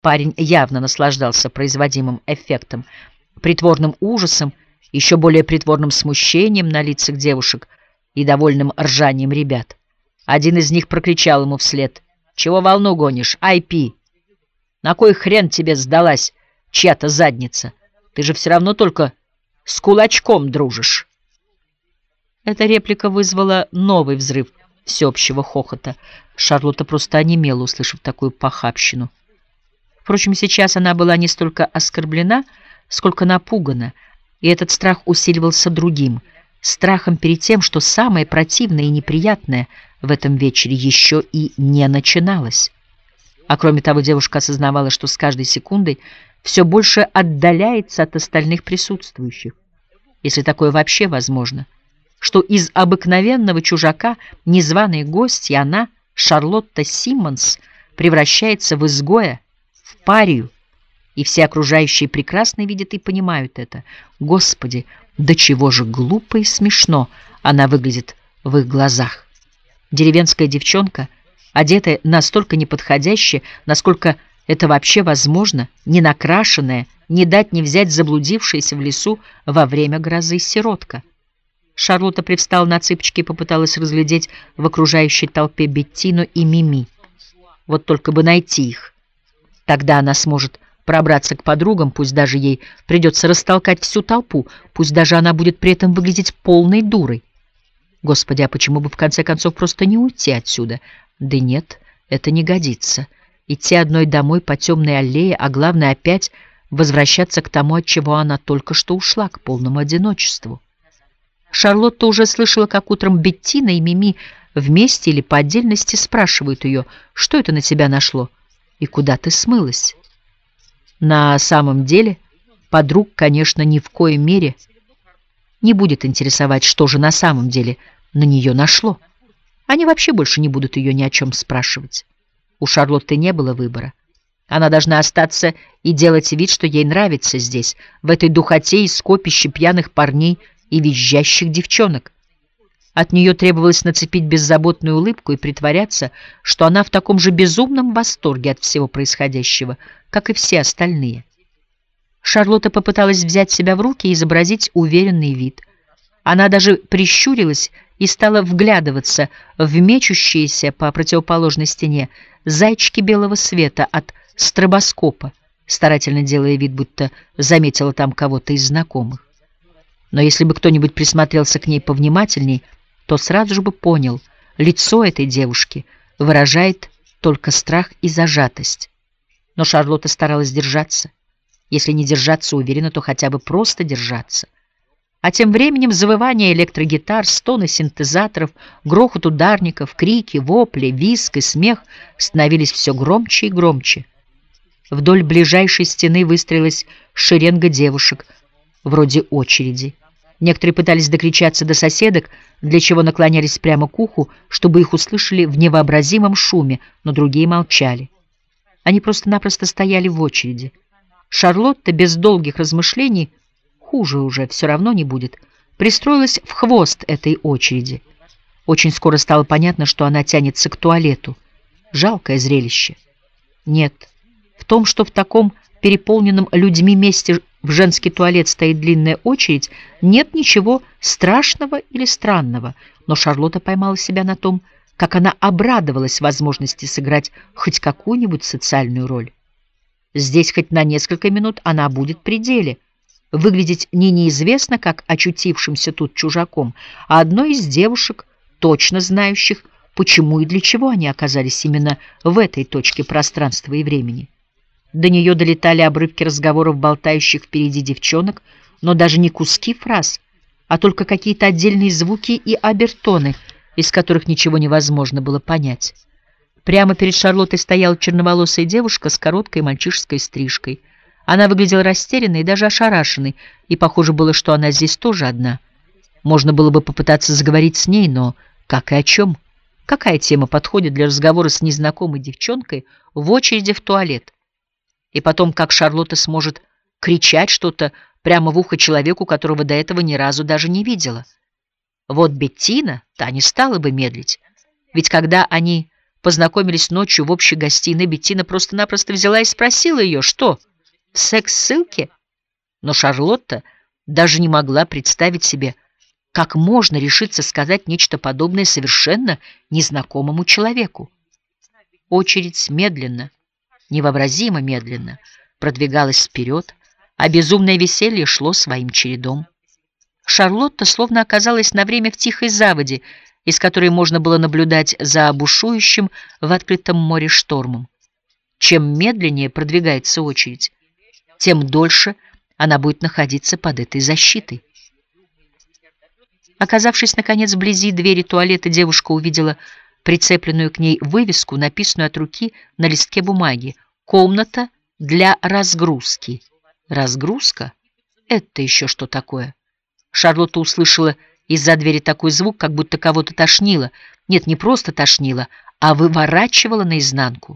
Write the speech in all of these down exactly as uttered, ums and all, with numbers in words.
Парень явно наслаждался производимым эффектом, притворным ужасом, еще более притворным смущением на лицах девушек и довольным ржанием ребят. Один из них прокричал ему вслед: «Чего волну гонишь? Ай пи! На кой хрен тебе сдалась чья-то задница? Ты же все равно только с кулачком дружишь!» Эта реплика вызвала новый взрыв всеобщего хохота. Шарлотта просто онемела, услышав такую похабщину. Впрочем, сейчас она была не столько оскорблена, сколько напугана, и этот страх усиливался другим — страхом перед тем, что самое противное и неприятное в этом вечере еще и не начиналось. А кроме того, девушка осознавала, что с каждой секундой все больше отдаляется от остальных присутствующих, если такое вообще возможно, что из обыкновенного чужака, незваной гостьи, она, Шарлотта Симмонс, превращается в изгоя, в парию, и все окружающие прекрасно видят и понимают это. Господи, до чего же глупо и смешно она выглядит в их глазах. Деревенская девчонка, одетая настолько неподходяще, насколько это вообще возможно, не накрашенная, не дать не взять заблудившаяся в лесу во время грозы сиротка. Шарлотта привстала на цыпочки и попыталась разглядеть в окружающей толпе Беттину и Мими. Вот только бы найти их. Тогда она сможет пробраться к подругам, пусть даже ей придется растолкать всю толпу, пусть даже она будет при этом выглядеть полной дурой. Господи, а почему бы в конце концов просто не уйти отсюда? Да нет, это не годится. Идти одной домой по темной аллее, а главное опять возвращаться к тому, от чего она только что ушла, к полному одиночеству. Шарлотта уже слышала, как утром Беттина и Мими вместе или по отдельности спрашивают ее, что это на тебя нашло и куда ты смылась. На самом деле подруг, конечно, ни в коей мере не будет интересовать, что же на самом деле на нее нашло. Они вообще больше не будут ее ни о чем спрашивать. У Шарлотты не было выбора. Она должна остаться и делать вид, что ей нравится здесь, в этой духоте и скопище пьяных парней и визжащих девчонок. От нее требовалось нацепить беззаботную улыбку и притворяться, что она в таком же безумном восторге от всего происходящего, как и все остальные. Шарлотта попыталась взять себя в руки и изобразить уверенный вид. Она даже прищурилась и стала вглядываться в мечущиеся по противоположной стене зайчики белого света от стробоскопа, старательно делая вид, будто заметила там кого-то из знакомых. Но если бы кто-нибудь присмотрелся к ней повнимательней, то сразу же бы понял, лицо этой девушки выражает только страх и зажатость. Но Шарлотта старалась держаться. Если не держаться уверенно, то хотя бы просто держаться. А тем временем завывание электрогитар, стоны синтезаторов, грохот ударников, крики, вопли, визг и смех становились все громче и громче. Вдоль ближайшей стены выстроилась шеренга девушек, вроде очереди. Некоторые пытались докричаться до соседок, для чего наклонялись прямо к уху, чтобы их услышали в невообразимом шуме, но другие молчали. Они просто-напросто стояли в очереди. Шарлотта без долгих размышлений, хуже уже все равно не будет, пристроилась в хвост этой очереди. Очень скоро стало понятно, что она тянется к туалету. Жалкое зрелище. Нет, в том, что в таком переполненном людьми месте в женский туалет стоит длинная очередь, нет ничего страшного или странного, но Шарлотта поймала себя на том, как она обрадовалась возможности сыграть хоть какую-нибудь социальную роль. Здесь хоть на несколько минут она будет при деле, выглядеть не неизвестно как очутившимся тут чужаком, а одной из девушек, точно знающих, почему и для чего они оказались именно в этой точке пространства и времени. До нее долетали обрывки разговоров болтающих впереди девчонок, но даже не куски фраз, а только какие-то отдельные звуки и обертоны, из которых ничего невозможно было понять. Прямо перед Шарлоттой стояла черноволосая девушка с короткой мальчишеской стрижкой. Она выглядела растерянной и даже ошарашенной, и похоже было, что она здесь тоже одна. Можно было бы попытаться заговорить с ней, но как и о чем? Какая тема подходит для разговора с незнакомой девчонкой в очереди в туалет? И потом, как Шарлотта сможет кричать что-то прямо в ухо человеку, которого до этого ни разу даже не видела? Вот Беттина, та не стала бы медлить. Ведь когда они познакомились ночью в общей гостиной, Беттина просто-напросто взяла и спросила ее, что, секс-ссылки? Но Шарлотта даже не могла представить себе, как можно решиться сказать нечто подобное совершенно незнакомому человеку. Очередь медленно, невообразимо медленно продвигалась вперед, а безумное веселье шло своим чередом. Шарлотта словно оказалась на время в тихой заводе, из которой можно было наблюдать за бушующим в открытом море штормом. Чем медленнее продвигается очередь, тем дольше она будет находиться под этой защитой. Оказавшись, наконец, вблизи двери туалета, девушка увидела прицепленную к ней вывеску, написанную от руки на листке бумаги: «Комната для разгрузки». Разгрузка? Это еще что такое? Шарлотта услышала из-за двери такой звук, как будто кого-то тошнило. Нет, не просто тошнило, а выворачивало наизнанку.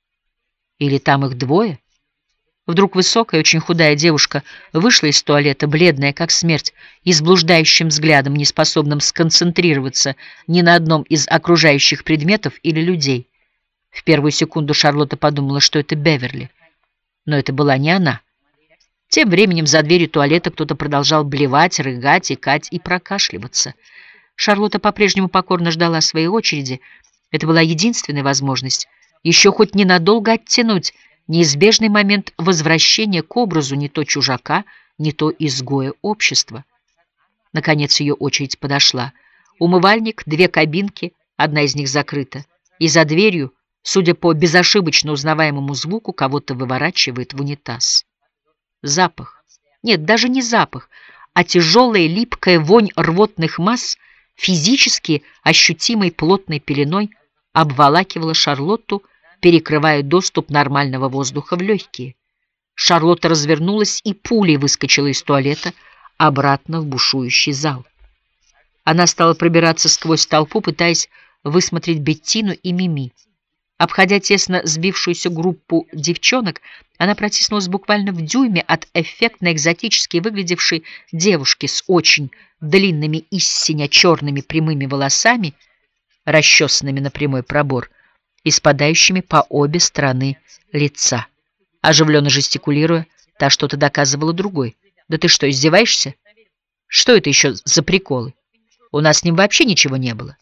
Или там их двое? Вдруг высокая, очень худая девушка вышла из туалета, бледная, как смерть, и с блуждающим взглядом, не способным сконцентрироваться ни на одном из окружающих предметов или людей. В первую секунду Шарлотта подумала, что это Беверли. Но это была не она. Тем временем за дверью туалета кто-то продолжал блевать, рыгать, икать и прокашливаться. Шарлотта по-прежнему покорно ждала своей очереди. Это была единственная возможность еще хоть ненадолго оттянуть неизбежный момент возвращения к образу не то чужака, не то изгоя общества. Наконец ее очередь подошла. Умывальник, две кабинки, одна из них закрыта, и за дверью, судя по безошибочно узнаваемому звуку, кого-то выворачивает в унитаз. Запах. Нет, даже не запах, а тяжелая липкая вонь рвотных масс, физически ощутимой плотной пеленой, обволакивала Шарлотту, перекрывая доступ нормального воздуха в легкие. Шарлотта развернулась и пулей выскочила из туалета обратно в бушующий зал. Она стала пробираться сквозь толпу, пытаясь высмотреть Беттину и Мими. Обходя тесно сбившуюся группу девчонок, она протиснулась буквально в дюйме от эффектно экзотически выглядевшей девушки с очень длинными и сине-черными прямыми волосами, расчесанными на прямой пробор, и спадающими по обе стороны лица. Оживленно жестикулируя, та что-то доказывала другой. «Да ты что, издеваешься? Что это еще за приколы? У нас с ним вообще ничего не было».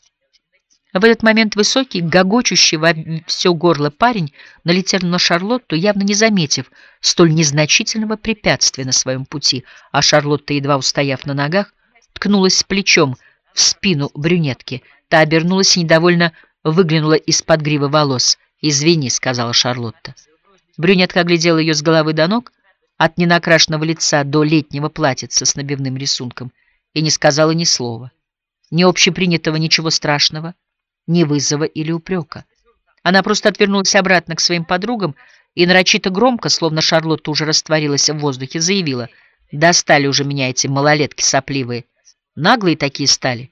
В этот момент высокий, гогочущий во все горло парень налетел на Шарлотту, явно не заметив столь незначительного препятствия на своем пути, а Шарлотта, едва устояв на ногах, ткнулась плечом в спину брюнетки. Та обернулась и недовольно выглянула из-под гривы волос. «Извини», — сказала Шарлотта. Брюнетка оглядела ее с головы до ног, от ненакрашенного лица до летнего платьица с набивным рисунком, и не сказала ни слова. Ни общепринятого ничего страшного, ни вызова или упрека. Она просто отвернулась обратно к своим подругам и нарочито громко, словно Шарлотта уже растворилась в воздухе, заявила: «Достали уже меня эти малолетки сопливые. Наглые такие стали.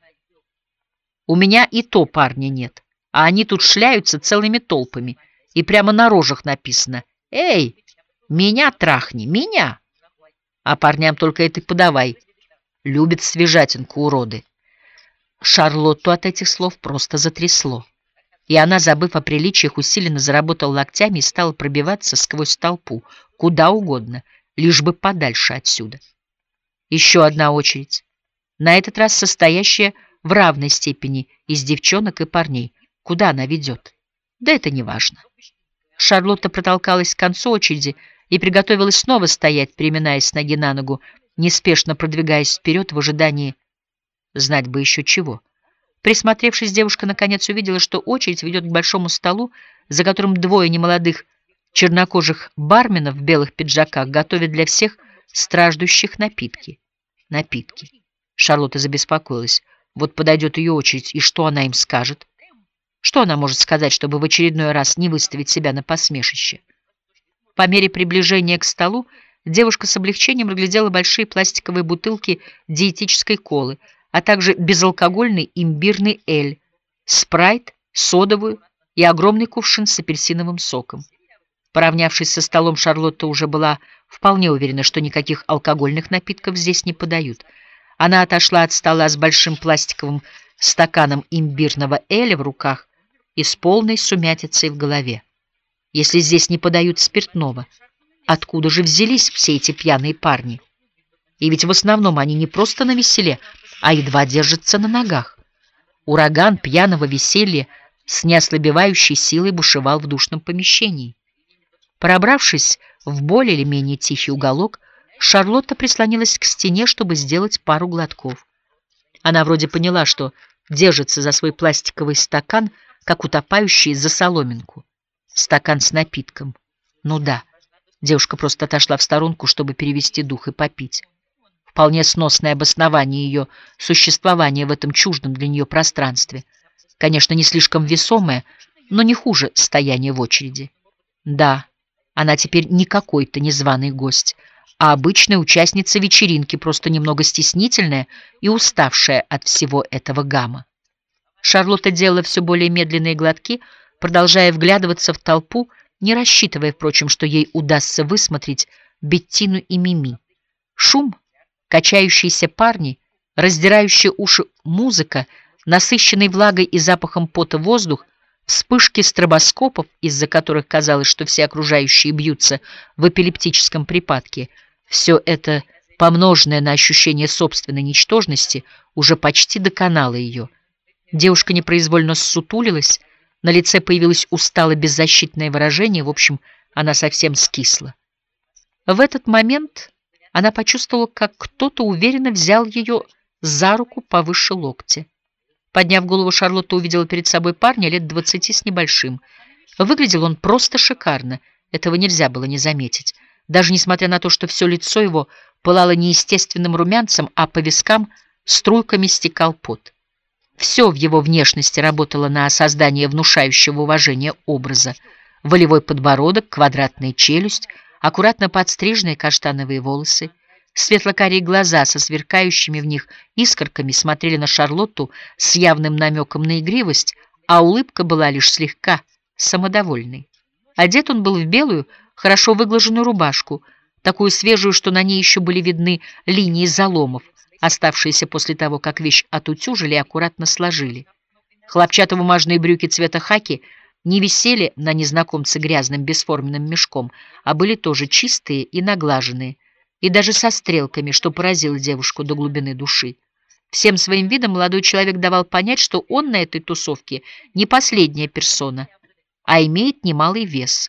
У меня и то парня нет, а они тут шляются целыми толпами, и прямо на рожах написано: «Эй, меня трахни, меня!» А парням только это подавай. Любят свежатинку, уроды». Шарлотту от этих слов просто затрясло, и она, забыв о приличиях, усиленно заработала локтями и стала пробиваться сквозь толпу, куда угодно, лишь бы подальше отсюда. Еще одна очередь, на этот раз состоящая в равной степени из девчонок и парней. Куда она ведет? Да это не важно. Шарлотта протолкалась к концу очереди и приготовилась снова стоять, переминаясь с ноги на ногу, неспешно продвигаясь вперед в ожидании знать бы еще чего. Присмотревшись, девушка наконец увидела, что очередь ведет к большому столу, за которым двое немолодых чернокожих барменов в белых пиджаках готовят для всех страждущих напитки. Напитки. Шарлотта забеспокоилась. Вот подойдет ее очередь, и что она им скажет? Что она может сказать, чтобы в очередной раз не выставить себя на посмешище? По мере приближения к столу девушка с облегчением разглядела большие пластиковые бутылки диетической колы, а также безалкогольный имбирный эль, спрайт, содовую и огромный кувшин с апельсиновым соком. Поравнявшись со столом, Шарлотта уже была вполне уверена, что никаких алкогольных напитков здесь не подают. Она отошла от стола с большим пластиковым стаканом имбирного эля в руках и с полной сумятицей в голове. Если здесь не подают спиртного, откуда же взялись все эти пьяные парни? И ведь в основном они не просто навеселе, а едва держатся на ногах. Ураган пьяного веселья с неослабевающей силой бушевал в душном помещении. Пробравшись в более или менее тихий уголок, Шарлотта прислонилась к стене, чтобы сделать пару глотков. Она вроде поняла, что держится за свой пластиковый стакан, как утопающий за соломинку. Стакан с напитком. Ну да, девушка просто отошла в сторонку, чтобы перевести дух и попить. Вполне сносное обоснование ее существования в этом чуждом для нее пространстве. Конечно, не слишком весомое, но не хуже стояния в очереди. Да, она теперь не какой-то незваный гость, а обычная участница вечеринки, просто немного стеснительная и уставшая от всего этого гамма. Шарлотта делала все более медленные глотки, продолжая вглядываться в толпу, не рассчитывая, впрочем, что ей удастся высмотреть Беттину и Мими. Шум, качающиеся парни, раздирающие уши музыка, насыщенный влагой и запахом пота воздух, вспышки стробоскопов, из-за которых казалось, что все окружающие бьются в эпилептическом припадке, все это, помноженное на ощущение собственной ничтожности, уже почти доконало ее. Девушка непроизвольно ссутулилась, на лице появилось устало-беззащитное выражение, в общем, она совсем скисла. В этот момент она почувствовала, как кто-то уверенно взял ее за руку повыше локтя. Подняв голову, Шарлотта увидела перед собой парня лет двадцати с небольшим. Выглядел он просто шикарно, этого нельзя было не заметить, даже несмотря на то, что все лицо его пылало неестественным румянцем, а по вискам струйками стекал пот. Все в его внешности работало на создание внушающего уважения образа. Волевой подбородок, квадратная челюсть, аккуратно подстриженные каштановые волосы, светло-карие глаза со сверкающими в них искорками смотрели на Шарлотту с явным намеком на игривость, а улыбка была лишь слегка самодовольной. Одет он был в белую, хорошо выглаженную рубашку, такую свежую, что на ней еще были видны линии заломов, оставшиеся после того, как вещь отутюжили и аккуратно сложили. Хлопчатобумажные брюки цвета хаки не висели на незнакомце грязным бесформенным мешком, а были тоже чистые и наглаженные, и даже со стрелками, что поразило девушку до глубины души. Всем своим видом молодой человек давал понять, что он на этой тусовке не последняя персона, а имеет немалый вес.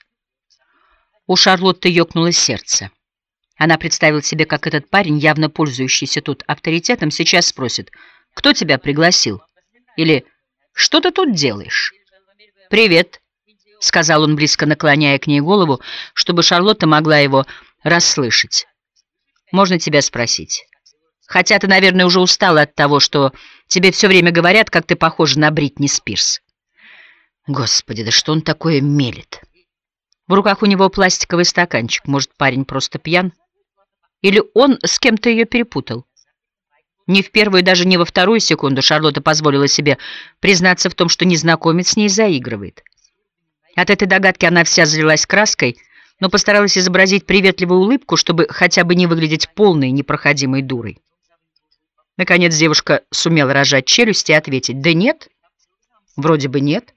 У Шарлотты ёкнуло сердце. Она представила себе, как этот парень, явно пользующийся тут авторитетом, сейчас спросит: «Кто тебя пригласил?» Или «Что ты тут делаешь?» «Привет», — сказал он, близко наклоняя к ней голову, чтобы Шарлотта могла его расслышать. «Можно тебя спросить? Хотя ты, наверное, уже устала от того, что тебе все время говорят, как ты похожа на Бритни Спирс». Господи, да что он такое мелет? В руках у него пластиковый стаканчик. Может, парень просто пьян? Или он с кем-то ее перепутал? Ни в первую, даже не во вторую секунду Шарлотта позволила себе признаться в том, что незнакомец с ней заигрывает. От этой догадки она вся залилась краской, но постаралась изобразить приветливую улыбку, чтобы хотя бы не выглядеть полной непроходимой дурой. Наконец девушка сумела разжать челюсти и ответить: «Да нет, вроде бы нет».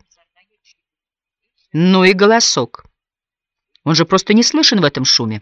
Ну и голосок. Он же просто не слышен в этом шуме.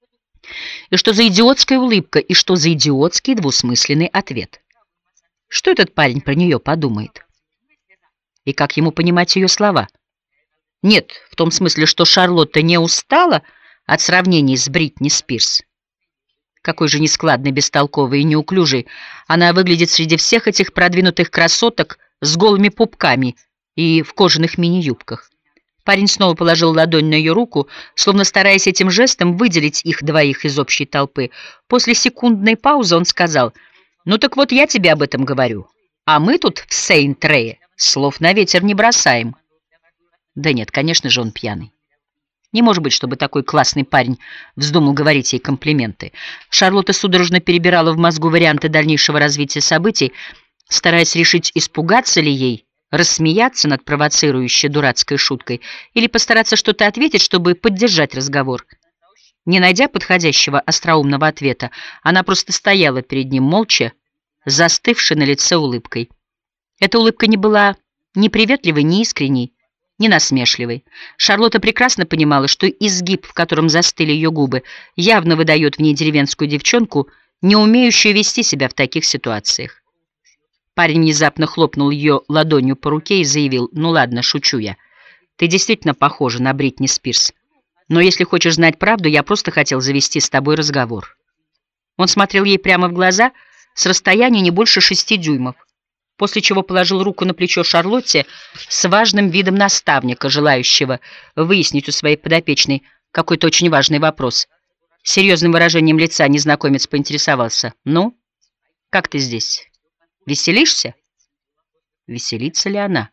И что за идиотская улыбка, и что за идиотский двусмысленный ответ? Что этот парень про нее подумает? И как ему понимать ее слова? Нет, в том смысле, что Шарлотта не устала от сравнений с Бритни Спирс. Какой же нескладной, бестолковой и неуклюжей она выглядит среди всех этих продвинутых красоток с голыми пупками и в кожаных мини-юбках. Парень снова положил ладонь на ее руку, словно стараясь этим жестом выделить их двоих из общей толпы. После секундной паузы он сказал: «Ну так вот я тебе об этом говорю. А мы тут в Сейнт-Рее слов на ветер не бросаем». Да нет, конечно же, он пьяный. Не может быть, чтобы такой классный парень вздумал говорить ей комплименты. Шарлотта судорожно перебирала в мозгу варианты дальнейшего развития событий, стараясь решить, испугаться ли ей, рассмеяться над провоцирующей дурацкой шуткой или постараться что-то ответить, чтобы поддержать разговор. Не найдя подходящего остроумного ответа, она просто стояла перед ним молча, застывшей на лице улыбкой. Эта улыбка не была Ни приветливый, ни искренний, ни насмешливый. Шарлотта прекрасно понимала, что изгиб, в котором застыли ее губы, явно выдает в ней деревенскую девчонку, не умеющую вести себя в таких ситуациях. Парень внезапно хлопнул ее ладонью по руке и заявил: «Ну ладно, шучу я. Ты действительно похожа на Бритни Спирс. Но если хочешь знать правду, я просто хотел завести с тобой разговор». Он смотрел ей прямо в глаза с расстояния не больше шести дюймов, после чего положил руку на плечо Шарлотте с важным видом наставника, желающего выяснить у своей подопечной какой-то очень важный вопрос. С серьезным выражением лица незнакомец поинтересовался: «Ну, как ты здесь? Веселишься?» Веселится ли она?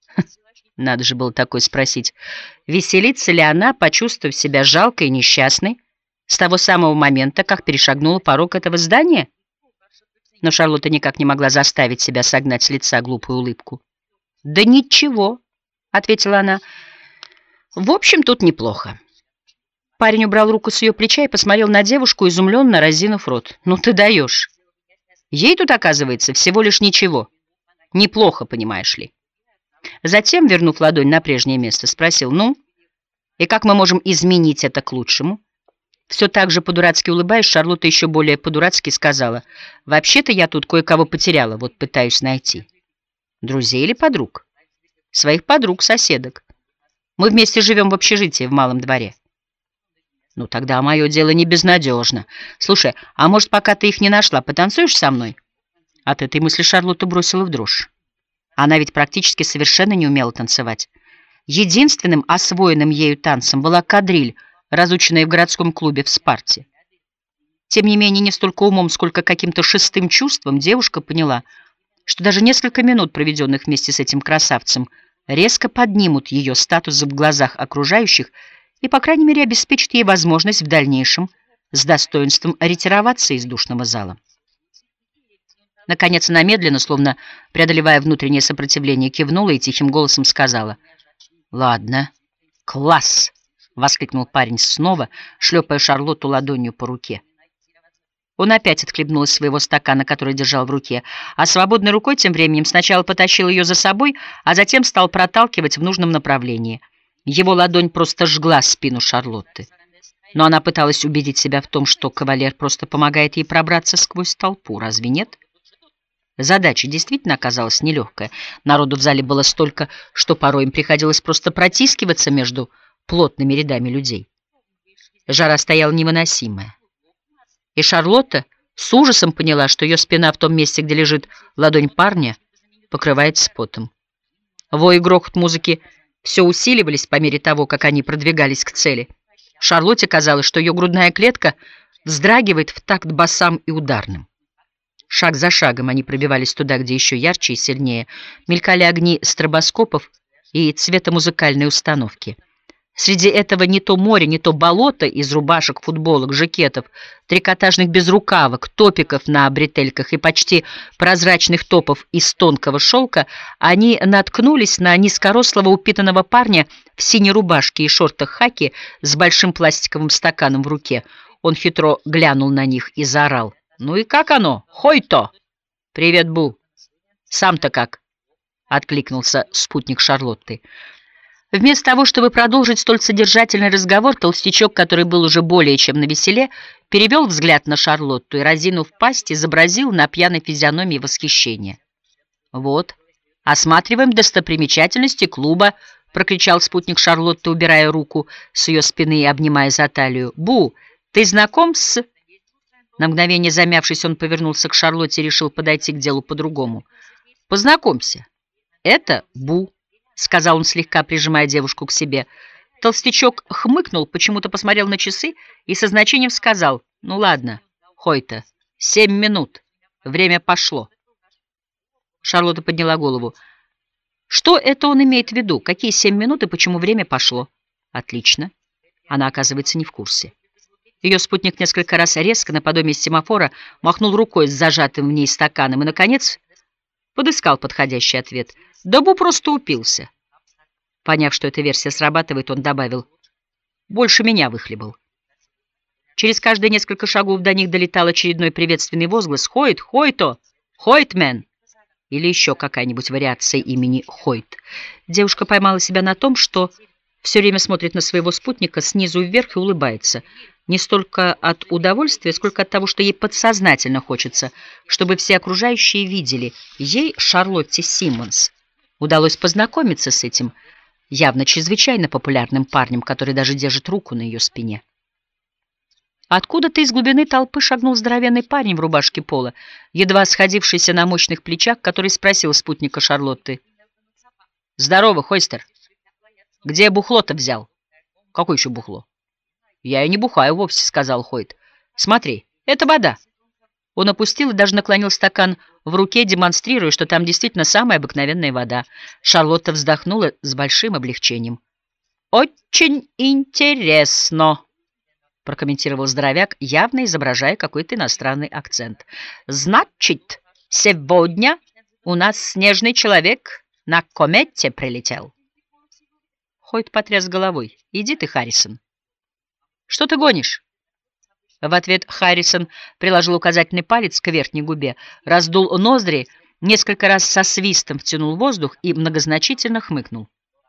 Надо же было такое спросить. Веселится ли она, почувствовав себя жалкой и несчастной, с того самого момента, как перешагнула порог этого здания? Но Шарлотта никак не могла заставить себя согнать с лица глупую улыбку. «Да ничего», — ответила она. «В общем, тут неплохо». Парень убрал руку с ее плеча и посмотрел на девушку, изумленно разинув рот. «Ну ты даешь. Ей тут, оказывается, всего лишь ничего. Неплохо, понимаешь ли». Затем, вернув ладонь на прежнее место, спросил: «Ну, и как мы можем изменить это к лучшему?» Все так же по-дурацки улыбаясь, Шарлотта еще более по-дурацки сказала: «Вообще-то я тут кое-кого потеряла, вот пытаюсь найти». «Друзей или подруг?» «Своих подруг, соседок. Мы вместе живем в общежитии в Малом дворе». «Ну тогда мое дело не безнадежно. Слушай, а может, пока ты их не нашла, потанцуешь со мной?» От этой мысли Шарлотту бросила в дрожь. Она ведь практически совершенно не умела танцевать. Единственным освоенным ею танцем была кадриль, разученная в городском клубе в Спарте. Тем не менее, не столько умом, сколько каким-то шестым чувством девушка поняла, что даже несколько минут, проведенных вместе с этим красавцем, резко поднимут ее статус в глазах окружающих и, по крайней мере, обеспечат ей возможность в дальнейшем с достоинством ретироваться из душного зала. Наконец она медленно, словно преодолевая внутреннее сопротивление, кивнула и тихим голосом сказала: «Ладно, класс!» — воскликнул парень снова, шлепая Шарлотту ладонью по руке. Он опять отхлебнул из своего стакана, который держал в руке, а свободной рукой тем временем сначала потащил ее за собой, а затем стал проталкивать в нужном направлении. Его ладонь просто жгла спину Шарлотты. Но она пыталась убедить себя в том, что кавалер просто помогает ей пробраться сквозь толпу. Разве нет? Задача действительно оказалась нелегкая. Народу в зале было столько, что порой им приходилось просто протискиваться между плотными рядами людей. Жара стояла невыносимая. И Шарлотта с ужасом поняла, что ее спина в том месте, где лежит ладонь парня, покрывается потом. Вой и грохот музыки все усиливались по мере того, как они продвигались к цели. Шарлотте казалось, что ее грудная клетка вздрагивает в такт басам и ударным. Шаг за шагом они пробивались туда, где еще ярче и сильнее мелькали огни стробоскопов и цветомузыкальной установки. Среди этого не то море, не то болото из рубашек, футболок, жакетов, трикотажных безрукавок, топиков на бретельках и почти прозрачных топов из тонкого шелка, они наткнулись на низкорослого упитанного парня в синей рубашке и шортах хаки с большим пластиковым стаканом в руке. Он хитро глянул на них и заорал: «Ну и как оно? Хой-то!» «Привет, Бу!» «Сам-то как?» — откликнулся спутник Шарлотты. Вместо того, чтобы продолжить столь содержательный разговор, толстячок, который был уже более чем навеселе, перевел взгляд на Шарлотту и, разинув пасть, изобразил на пьяной физиономии восхищение. «Вот, осматриваем достопримечательности клуба», — прокричал спутник Шарлотты, убирая руку с ее спины и обнимая за талию. «Бу, ты знаком с...» На мгновение замявшись, он повернулся к Шарлотте и решил подойти к делу по-другому. «Познакомься, это Бу», — сказал он, слегка прижимая девушку к себе. Толстячок хмыкнул, почему-то посмотрел на часы и со значением сказал: «Ну ладно, Хой-то, семь минут, время пошло». Шарлотта подняла голову. Что это он имеет в виду? Какие семь минут и почему время пошло? Отлично. Она, оказывается, не в курсе. Ее спутник несколько раз резко, наподобие семафора, махнул рукой с зажатым в ней стаканом и, наконец, подыскал подходящий ответ. Да Бу просто упился. Поняв, что эта версия срабатывает, он добавил: «Больше меня выхлебал». Через каждые несколько шагов до них долетал очередной приветственный возглас: «Хойт! Хойто! Хойтмен!» или еще какая-нибудь вариация имени Хойт. Девушка поймала себя на том, что все время смотрит на своего спутника снизу вверх и улыбается. Не столько от удовольствия, сколько от того, что ей подсознательно хочется, чтобы все окружающие видели. Ей, Шарлотте Симмонс, удалось познакомиться с этим явно чрезвычайно популярным парнем, который даже держит руку на ее спине. Откуда-то из глубины толпы шагнул здоровенный парень в рубашке пола, едва сходившийся на мощных плечах, который спросил спутника Шарлотты: «Здорово, Хойстер. Где бухло-то взял?» «Какое еще бухло?» «Я и не бухаю вовсе», — сказал Хойт. «Смотри, это вода». Он опустил и даже наклонил стакан в руке, демонстрируя, что там действительно самая обыкновенная вода. Шарлотта вздохнула с большим облегчением. «Очень интересно», — прокомментировал здоровяк, явно изображая какой-то иностранный акцент. «Значит, сегодня у нас снежный человек на комете прилетел». Хойт потряс головой. «Иди ты, Харрисон». «Что ты гонишь?» В ответ Харрисон приложил указательный палец к верхней губе, раздул ноздри, несколько раз со свистом втянул воздух и многозначительно хмыкнул.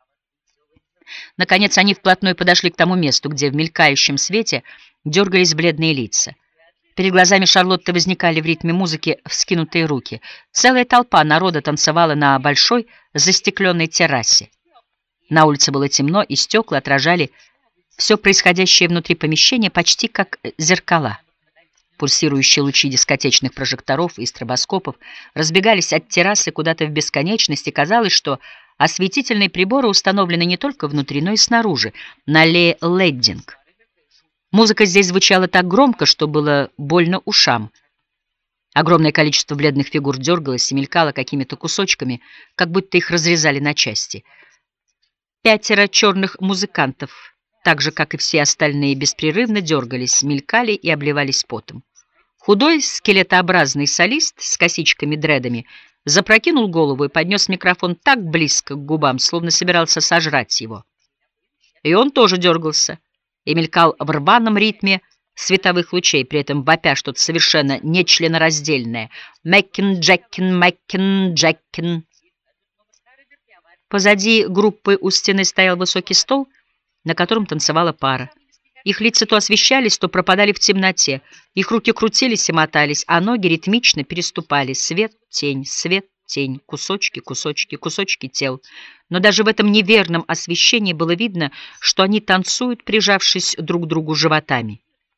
Наконец они вплотную подошли к тому месту, где в мелькающем свете дергались бледные лица. Перед глазами Шарлотты возникали в ритме музыки вскинутые руки. Целая толпа народа танцевала на большой застекленной террасе. На улице было темно, и стекла отражали все происходящее внутри помещения почти как зеркала. Пульсирующие лучи дискотечных прожекторов и стробоскопов разбегались от террасы куда-то в бесконечность, и казалось, что осветительные приборы установлены не только внутри, но и снаружи, на аллее Леддинг. Музыка здесь звучала так громко, что было больно ушам. Огромное количество бледных фигур дергалось и мелькало какими-то кусочками, как будто их разрезали на части. Пятеро черных музыкантов, так же, как и все остальные, беспрерывно дергались, мелькали и обливались потом. Худой, скелетообразный солист с косичками-дредами запрокинул голову и поднес микрофон так близко к губам, словно собирался сожрать его. И он тоже дергался и мелькал в рваном ритме световых лучей, при этом вопя что-то совершенно нечленораздельное. «Мэккин, Джеккин, Мэккин, Джеккин». Позади группы у стены стоял высокий стол, на котором танцевала пара. Их лица то освещались, то пропадали в темноте. Их руки крутились и мотались, а ноги ритмично переступали. Свет, тень, свет, тень, кусочки, кусочки, кусочки тел. Но даже в этом неверном освещении было видно, что они танцуют, прижавшись друг к другу животами.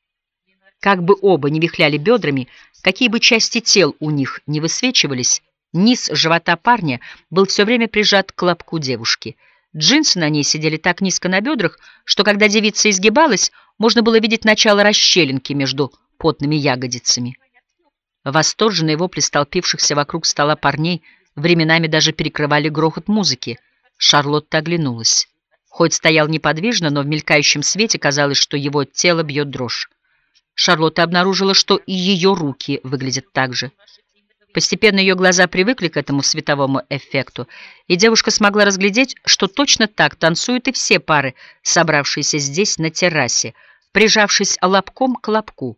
Как бы оба не вихляли бедрами, какие бы части тел у них не высвечивались, низ живота парня был все время прижат к лобку девушки. Джинсы на ней сидели так низко на бедрах, что когда девица изгибалась, можно было видеть начало расщелинки между потными ягодицами. Восторженные вопли столпившихся вокруг стола парней временами даже перекрывали грохот музыки. Шарлотта оглянулась. Хоть стоял неподвижно, но в мелькающем свете казалось, что его тело бьет дрожь. Шарлотта обнаружила, что и ее руки выглядят так же. Постепенно ее глаза привыкли к этому световому эффекту, и девушка смогла разглядеть, что точно так танцуют и все пары, собравшиеся здесь на террасе, прижавшись лобком к лобку.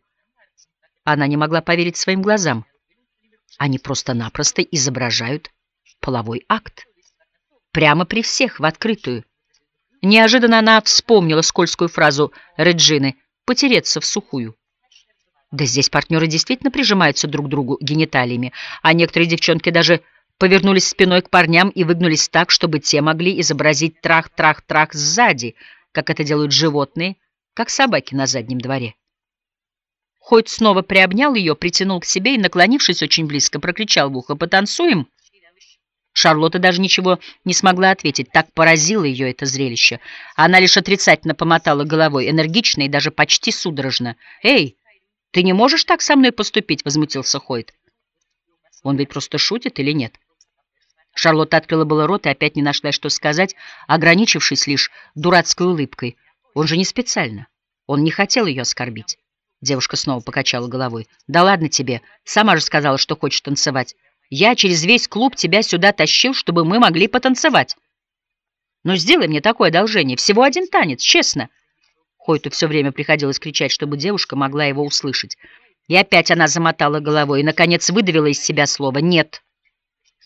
Она не могла поверить своим глазам. Они просто-напросто изображают половой акт. Прямо при всех, в открытую. Неожиданно она вспомнила скользкую фразу Реджины «потереться в сухую». Да здесь партнеры действительно прижимаются друг к другу гениталиями, а некоторые девчонки даже повернулись спиной к парням и выгнулись так, чтобы те могли изобразить трах-трах-трах сзади, как это делают животные, как собаки на заднем дворе. Хойт снова приобнял ее, притянул к себе и, наклонившись очень близко, прокричал в ухо: «Потанцуем?» Шарлотта даже ничего не смогла ответить, так поразило ее это зрелище. Она лишь отрицательно помотала головой, энергично и даже почти судорожно. «Эй, ты не можешь так со мной поступить?» — возмутился Хойт. Он ведь просто шутит или нет? Шарлотта открыла было рот и опять не нашла, что сказать, ограничившись лишь дурацкой улыбкой. Он же не специально. Он не хотел ее оскорбить. Девушка снова покачала головой. «Да ладно тебе. Сама же сказала, что хочешь танцевать. Я через весь клуб тебя сюда тащил, чтобы мы могли потанцевать. Ну, сделай мне такое одолжение. Всего один танец, честно». Хойту все время приходилось кричать, чтобы девушка могла его услышать. И опять она замотала головой и, наконец, выдавила из себя слово «нет».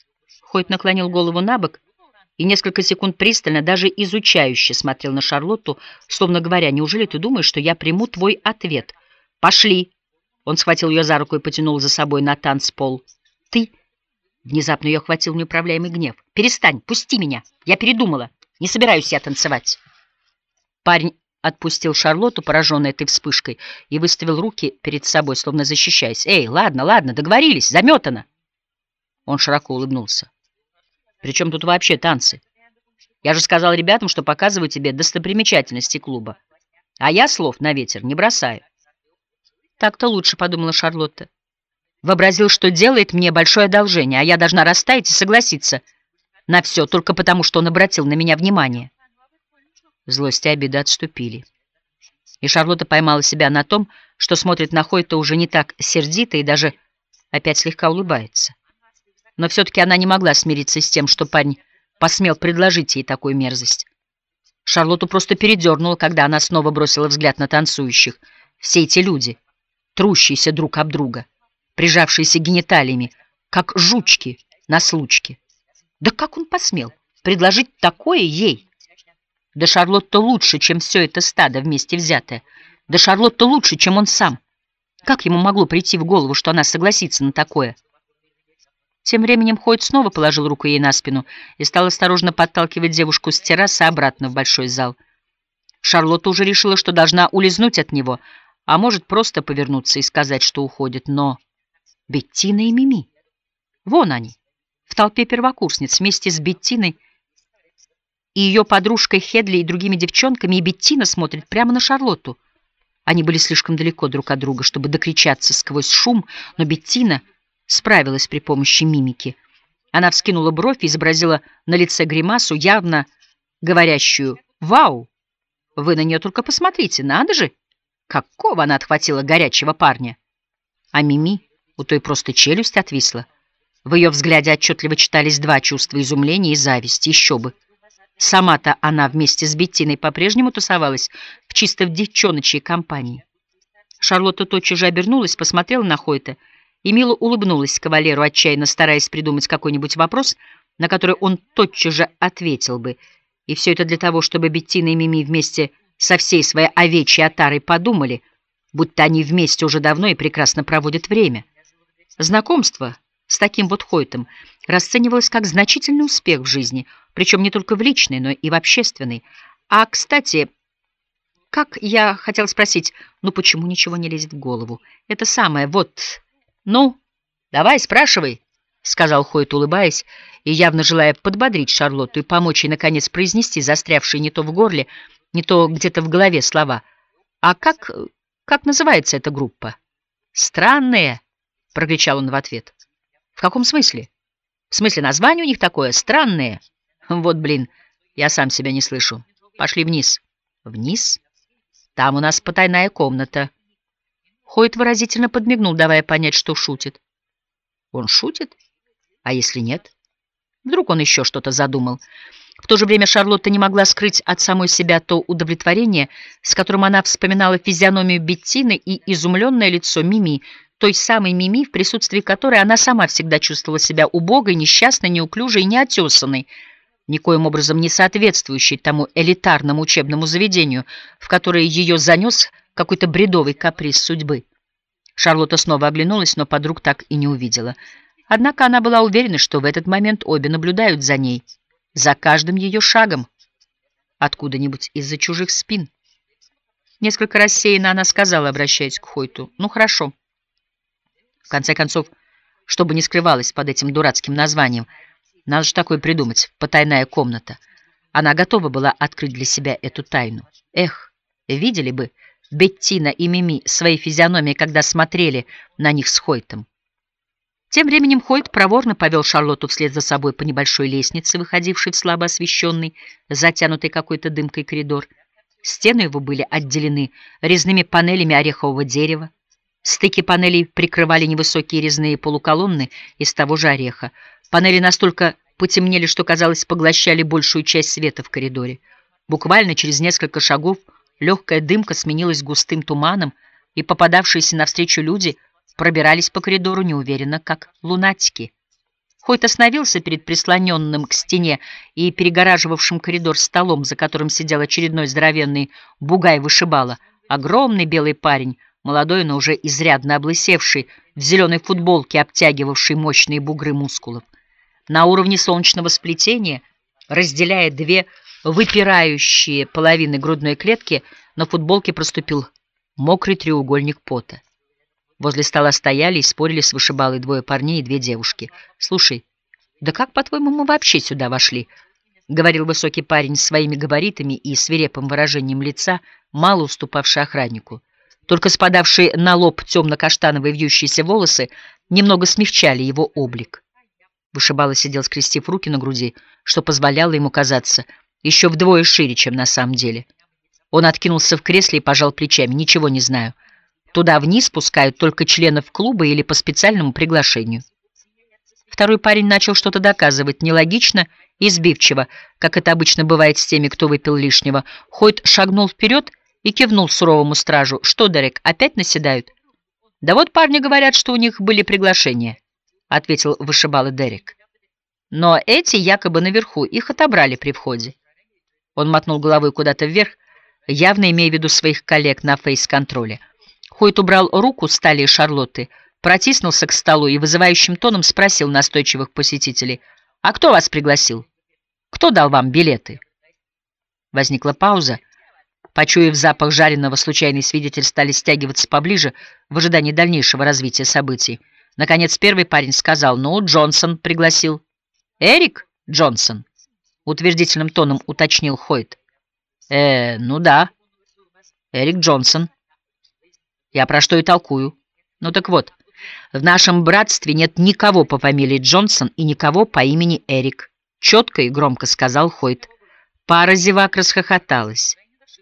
Хойт наклонил голову на бок и несколько секунд пристально, даже изучающе смотрел на Шарлотту, словно говоря: «Неужели ты думаешь, что я приму твой ответ? Пошли!» Он схватил ее за руку и потянул за собой на танцпол. «Ты...» Внезапно ее охватил неуправляемый гнев. «Перестань! Пусти меня! Я передумала! Не собираюсь я танцевать!» Парень отпустил Шарлотту, пораженной этой вспышкой, и выставил руки перед собой, словно защищаясь. «Эй, ладно, ладно, договорились, заметано!» Он широко улыбнулся. «При чем тут вообще танцы? Я же сказал ребятам, что показываю тебе достопримечательности клуба. А я слов на ветер не бросаю». «Так-то лучше», — подумала Шарлотта. «Вообразил, что делает мне большое одолжение, а я должна растаять и согласиться на все, только потому, что он обратил на меня внимание». Злость и обида отступили. И Шарлотта поймала себя на том, что смотрит на Хойта уже не так сердито и даже опять слегка улыбается. Но все-таки она не могла смириться с тем, что парень посмел предложить ей такую мерзость. Шарлотту просто передернуло, когда она снова бросила взгляд на танцующих. Все эти люди, трущиеся друг об друга, прижавшиеся гениталиями, как жучки на случке. Да как он посмел предложить такое ей? Да Шарлотта лучше, чем все это стадо вместе взятое. Да Шарлотта лучше, чем он сам. Как ему могло прийти в голову, что она согласится на такое? Тем временем Хойт снова положил руку ей на спину и стал осторожно подталкивать девушку с террасы обратно в большой зал. Шарлотта уже решила, что должна улизнуть от него, а может просто повернуться и сказать, что уходит. Но Беттина и Мими, вон они, в толпе первокурсниц, вместе с Беттиной и ее подружкой Хедли и другими девчонками, и Беттина смотрит прямо на Шарлотту. Они были слишком далеко друг от друга, чтобы докричаться сквозь шум, но Беттина справилась при помощи мимики. Она вскинула бровь и изобразила на лице гримасу, явно говорящую: «Вау! Вы на нее только посмотрите, надо же! Какого она отхватила горячего парня!» А Мими, у той просто челюсть отвисла. В ее взгляде отчетливо читались два чувства: изумления и зависть. Еще бы! Сама-то она вместе с Беттиной по-прежнему тусовалась в чисто в девчоночьей компании. Шарлотта тотчас же обернулась, посмотрела на Хойта и мило улыбнулась кавалеру, отчаянно стараясь придумать какой-нибудь вопрос, на который он тотчас же ответил бы. И все это для того, чтобы Беттина и Мими вместе со всей своей овечьей отарой подумали, будто они вместе уже давно и прекрасно проводят время. Знакомство с таким вот Хойтом расценивалось как значительный успех в жизни, причем не только в личной, но и в общественной. А, кстати, как я хотел спросить, ну почему ничего не лезет в голову? Это самое, вот... «Ну, давай, спрашивай», — сказал Хойт, улыбаясь и явно желая подбодрить Шарлотту и помочь ей, наконец, произнести застрявшие не то в горле, не то где-то в голове слова. «А как... как называется эта группа?» «Странные», — прокричал он в ответ. «В каком смысле?» «В смысле, название у них такое, странные». «Вот, блин, я сам себя не слышу. Пошли вниз». «Вниз? Там у нас потайная комната». Хойт выразительно подмигнул, давая понять, что шутит. Он шутит? А если нет? Вдруг он еще что-то задумал? В то же время Шарлотта не могла скрыть от самой себя то удовлетворение, с которым она вспоминала физиономию Беттины и изумленное лицо Мими, той самой Мими, в присутствии которой она сама всегда чувствовала себя убогой, несчастной, неуклюжей и неотесанной, никоим образом не соответствующей тому элитарному учебному заведению, в которое ее занес какой-то бредовый каприз судьбы. Шарлотта снова оглянулась, но подруг так и не увидела. Однако она была уверена, что в этот момент обе наблюдают за ней, за каждым ее шагом, откуда-нибудь из-за чужих спин. Несколько рассеянно она сказала, обращаясь к Хойту: «Ну, хорошо. В конце концов, чтобы не скрывалось под этим дурацким названием, надо же такое придумать, потайная комната». Она готова была открыть для себя эту тайну. Эх, видели бы Беттина и Мими свои физиономии, когда смотрели на них с Хойтом. Тем временем Хойт проворно повел Шарлотту вслед за собой по небольшой лестнице, выходившей в слабо освещенный, затянутый какой-то дымкой коридор. Стены его были отделены резными панелями орехового дерева. Стыки панелей прикрывали невысокие резные полуколонны из того же ореха. Панели настолько потемнели, что, казалось, поглощали большую часть света в коридоре. Буквально через несколько шагов легкая дымка сменилась густым туманом, и попадавшиеся навстречу люди пробирались по коридору неуверенно, как лунатики. Хойт остановился перед прислоненным к стене и перегораживавшим коридор столом, за которым сидел очередной здоровенный бугай-вышибала, огромный белый парень, молодой, но уже изрядно облысевший, в зеленой футболке, обтягивавший мощные бугры мускулов. На уровне солнечного сплетения, разделяя две выпирающие половины грудной клетки, на футболке проступил мокрый треугольник пота. Возле стола стояли и спорили с вышибалой двое парней и две девушки. «Слушай, да как, по-твоему, мы вообще сюда вошли?» — говорил высокий парень с своими габаритами и свирепым выражением лица, мало уступавший охраннику. Только спадавшие на лоб темно-каштановые вьющиеся волосы немного смягчали его облик. Вышибала сидел, скрестив руки на груди, что позволяло ему казаться еще вдвое шире, чем на самом деле. Он откинулся в кресле и пожал плечами. «Ничего не знаю. Туда вниз пускают только членов клуба или по специальному приглашению». Второй парень начал что-то доказывать, нелогично и сбивчиво, как это обычно бывает с теми, кто выпил лишнего. Хойт шагнул вперед и кивнул суровому стражу. «Что, Дерек, опять наседают?» «Да вот парни говорят, что у них были приглашения», — ответил вышибала Дерек. «Но эти якобы наверху, их отобрали при входе». Он мотнул головой куда-то вверх, явно имея в виду своих коллег на фейс-контроле. Хойт убрал руку с талии Шарлотты, протиснулся к столу и вызывающим тоном спросил настойчивых посетителей: «А кто вас пригласил? Кто дал вам билеты?» Возникла пауза. Почуяв запах жареного, случайные свидетели стали стягиваться поближе в ожидании дальнейшего развития событий. Наконец первый парень сказал: «Ну, Джонсон пригласил». «Эрик Джонсон?» — утвердительным тоном уточнил Хойт. «Э, ну да, Эрик Джонсон. Я про что и толкую. Ну так вот, в нашем братстве нет никого по фамилии Джонсон и никого по имени Эрик», — четко и громко сказал Хойт. Пара зевак расхохоталась.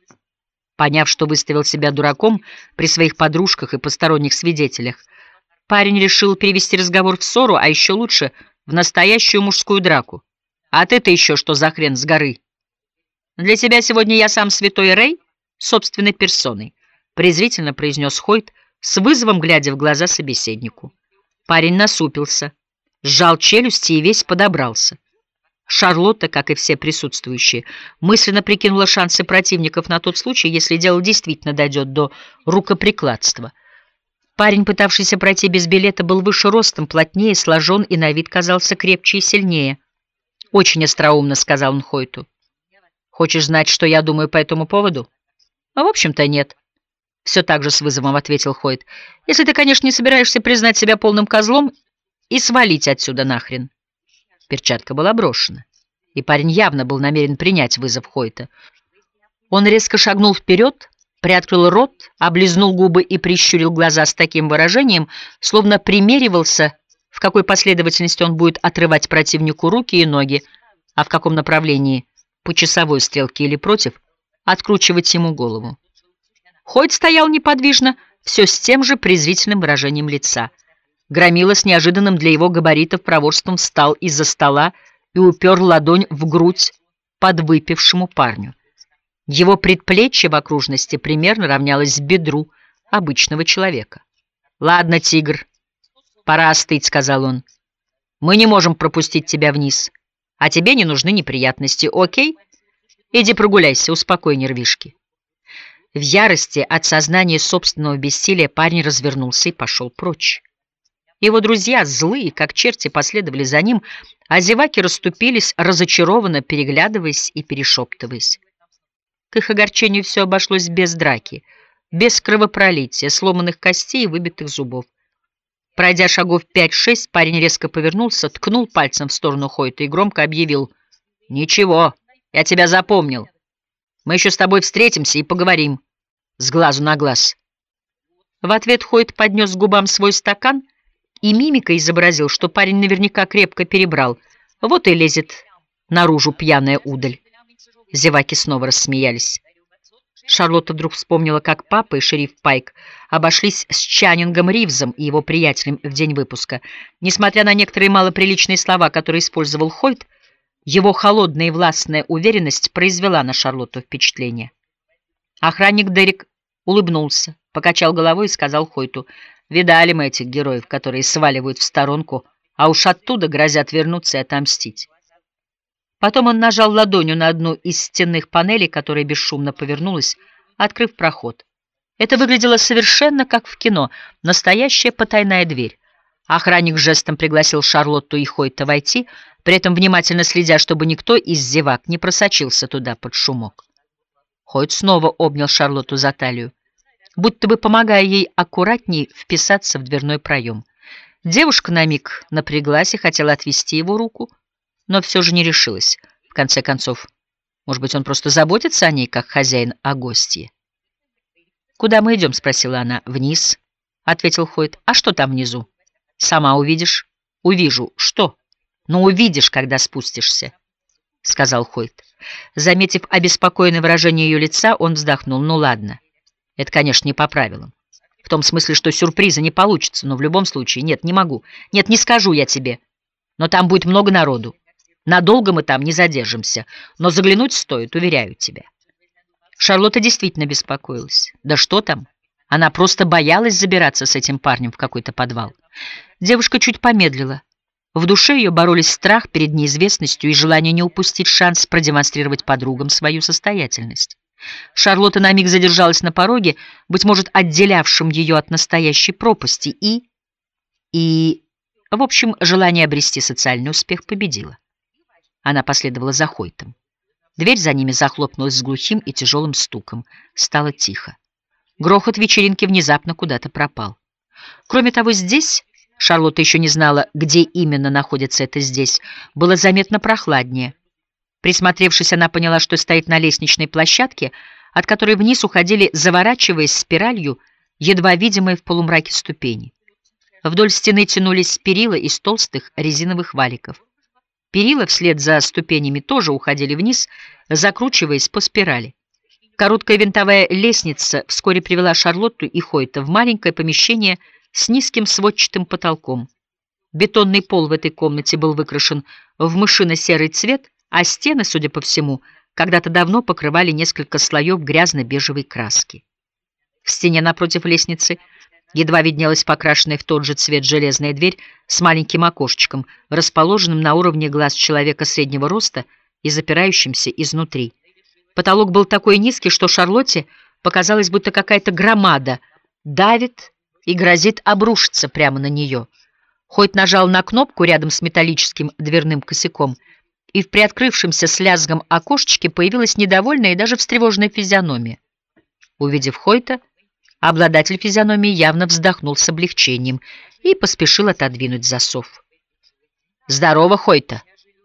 Поняв, что выставил себя дураком при своих подружках и посторонних свидетелях, парень решил перевести разговор в ссору, а еще лучше в настоящую мужскую драку. «А ты-то еще что за хрен с горы?» «Для тебя сегодня я сам святой Рэй собственной персоной», — презрительно произнес Хойт, с вызовом глядя в глаза собеседнику. Парень насупился, сжал челюсти и весь подобрался. Шарлотта, как и все присутствующие, мысленно прикинула шансы противников на тот случай, если дело действительно дойдет до рукоприкладства. Парень, пытавшийся пройти без билета, был выше ростом, плотнее, сложен и на вид казался крепче и сильнее. «Очень остроумно», — сказал он Хойту. «Хочешь знать, что я думаю по этому поводу?» «В общем-то, нет». Все так же с вызовом ответил Хойт. «Если ты, конечно, не собираешься признать себя полным козлом и свалить отсюда нахрен». Перчатка была брошена, и парень явно был намерен принять вызов Хойта. Он резко шагнул вперед, приоткрыл рот, облизнул губы и прищурил глаза с таким выражением, словно примеривался, в какой последовательности он будет отрывать противнику руки и ноги, а в каком направлении, по часовой стрелке или против, откручивать ему голову. Хойт стоял неподвижно, все с тем же презрительным выражением лица. Громила с неожиданным для его габаритов проворством встал из-за стола и упер ладонь в грудь подвыпившему парню. Его предплечье в окружности примерно равнялось бедру обычного человека. «Ладно, тигр, пора остыть», — сказал он. «Мы не можем пропустить тебя вниз, а тебе не нужны неприятности, окей? Иди прогуляйся, успокой нервишки». В ярости от сознания собственного бессилия парень развернулся и пошел прочь. Его друзья, злые, как черти, последовали за ним, а зеваки расступились, разочарованно переглядываясь и перешептываясь. К их огорчению все обошлось без драки, без кровопролития, сломанных костей и выбитых зубов. Пройдя шагов пять-шесть, парень резко повернулся, ткнул пальцем в сторону Хойта и громко объявил: «Ничего, я тебя запомнил. Мы еще с тобой встретимся и поговорим с глазу на глаз». В ответ Хойт поднес к губам свой стакан и мимикой изобразил, что парень наверняка крепко перебрал. Вот и лезет наружу пьяная удаль. Зеваки снова рассмеялись. Шарлотта вдруг вспомнила, как папа и шериф Пайк обошлись с Чаннингом Ривзом и его приятелем в день выпуска. Несмотря на некоторые малоприличные слова, которые использовал Хойт, его холодная и властная уверенность произвела на Шарлотту впечатление. Охранник Дерек улыбнулся, покачал головой и сказал Хойту: «Видали мы этих героев, которые сваливают в сторонку а уж оттуда грозят вернуться и отомстить. Потом он нажал ладонью на одну из стенных панелей, которая бесшумно повернулась, открыв проход. Это выглядело совершенно как в кино, настоящая потайная дверь. Охранник жестом пригласил Шарлотту и Хойта войти, при этом внимательно следя, чтобы никто из зевак не просочился туда под шумок. Хойт снова обнял Шарлотту за талию, будто бы помогая ей аккуратней вписаться в дверной проем. Девушка на миг напряглась и хотела отвести его руку, но все же не решилась. В конце концов, может быть, он просто заботится о ней, как хозяин о гостье. «Куда мы идем?» — спросила она. «Вниз», — ответил Хойт. «А что там внизу?» «Сама увидишь». «Увижу. Что?» «Ну, увидишь, когда спустишься», — сказал Хойт. Заметив обеспокоенное выражение ее лица, он вздохнул. «Ну, ладно. Это, конечно, не по правилам. В том смысле, что сюрприза не получится, но в любом случае... Нет, не могу. Нет, не скажу я тебе. Но там будет много народу. Надолго мы там не задержимся, но заглянуть стоит, уверяю тебя». Шарлотта действительно беспокоилась. Да что там? Она просто боялась забираться с этим парнем в какой-то подвал. Девушка чуть помедлила. В душе ее боролись страх перед неизвестностью и желание не упустить шанс продемонстрировать подругам свою состоятельность. Шарлотта на миг задержалась на пороге, быть может, отделявшем ее от настоящей пропасти, и... и... в общем, желание обрести социальный успех победило. Она последовала за Хойтом. Дверь за ними захлопнулась с глухим и тяжелым стуком. Стало тихо. Грохот вечеринки внезапно куда-то пропал. Кроме того, здесь, Шарлотта еще не знала, где именно находится это здесь, было заметно прохладнее. Присмотревшись, она поняла, что стоит на лестничной площадке, от которой вниз уходили, заворачиваясь спиралью, едва видимые в полумраке ступени. Вдоль стены тянулись перила из толстых резиновых валиков. Перила вслед за ступенями тоже уходили вниз, закручиваясь по спирали. Короткая винтовая лестница вскоре привела Шарлотту и Хойта в маленькое помещение с низким сводчатым потолком. Бетонный пол в этой комнате был выкрашен в мышино-серый цвет, а стены, судя по всему, когда-то давно покрывали несколько слоев грязно-бежевой краски. В стене напротив лестницы едва виднелась покрашенная в тот же цвет железная дверь с маленьким окошечком, расположенным на уровне глаз человека среднего роста и запирающимся изнутри. Потолок был такой низкий, что Шарлотте показалось, будто какая-то громада давит и грозит обрушиться прямо на нее. Хойт нажал на кнопку рядом с металлическим дверным косяком, и в приоткрывшемся с лязгом окошечке появилась недовольная и даже встревоженная физиономия. Увидев Хойта, обладатель физиономии явно вздохнул с облегчением и поспешил отодвинуть засов. «Здорово, Хойта!»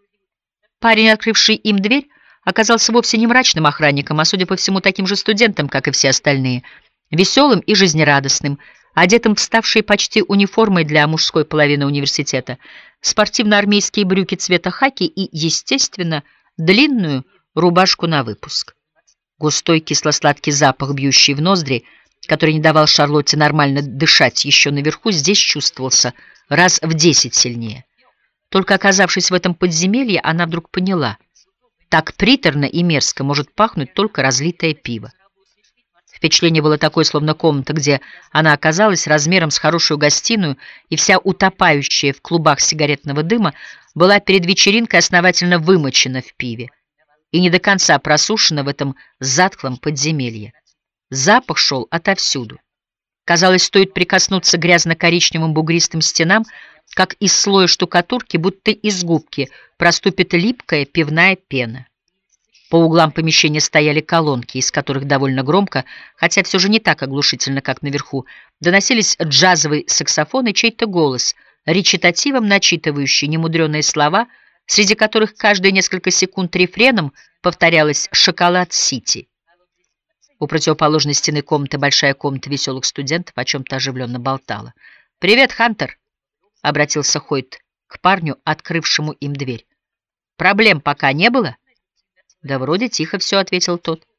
Парень, открывший им дверь, оказался вовсе не мрачным охранником, а, судя по всему, таким же студентом, как и все остальные, веселым и жизнерадостным, одетым в ставшие почти униформой для мужской половины университета, спортивно-армейские брюки цвета хаки и, естественно, длинную рубашку на выпуск. Густой кисло-сладкий запах, бьющий в ноздри, который не давал Шарлотте нормально дышать еще наверху, здесь чувствовался раз в десять сильнее. Только оказавшись в этом подземелье, она вдруг поняла, так приторно и мерзко может пахнуть только разлитое пиво. Впечатление было такое, словно комната, где она оказалась, размером с хорошую гостиную, и вся утопающая в клубах сигаретного дыма была перед вечеринкой основательно вымочена в пиве и не до конца просушена в этом затхлом подземелье. Запах шел отовсюду. Казалось, стоит прикоснуться к грязно-коричневым бугристым стенам, как из слоя штукатурки, будто из губки, проступит липкая пивная пена. По углам помещения стояли колонки, из которых довольно громко, хотя все же не так оглушительно, как наверху, доносились джазовый саксофон и чей-то голос, речитативом начитывающий немудреные слова, среди которых каждые несколько секунд рефреном повторялось «Шоколад-Сити». У противоположной стены комнаты большая комната веселых студентов о чем-то оживленно болтала. «Привет, Хантер!» — обратился Хойт к парню, открывшему им дверь. «Проблем пока не было?» «Да вроде тихо все», — ответил тот.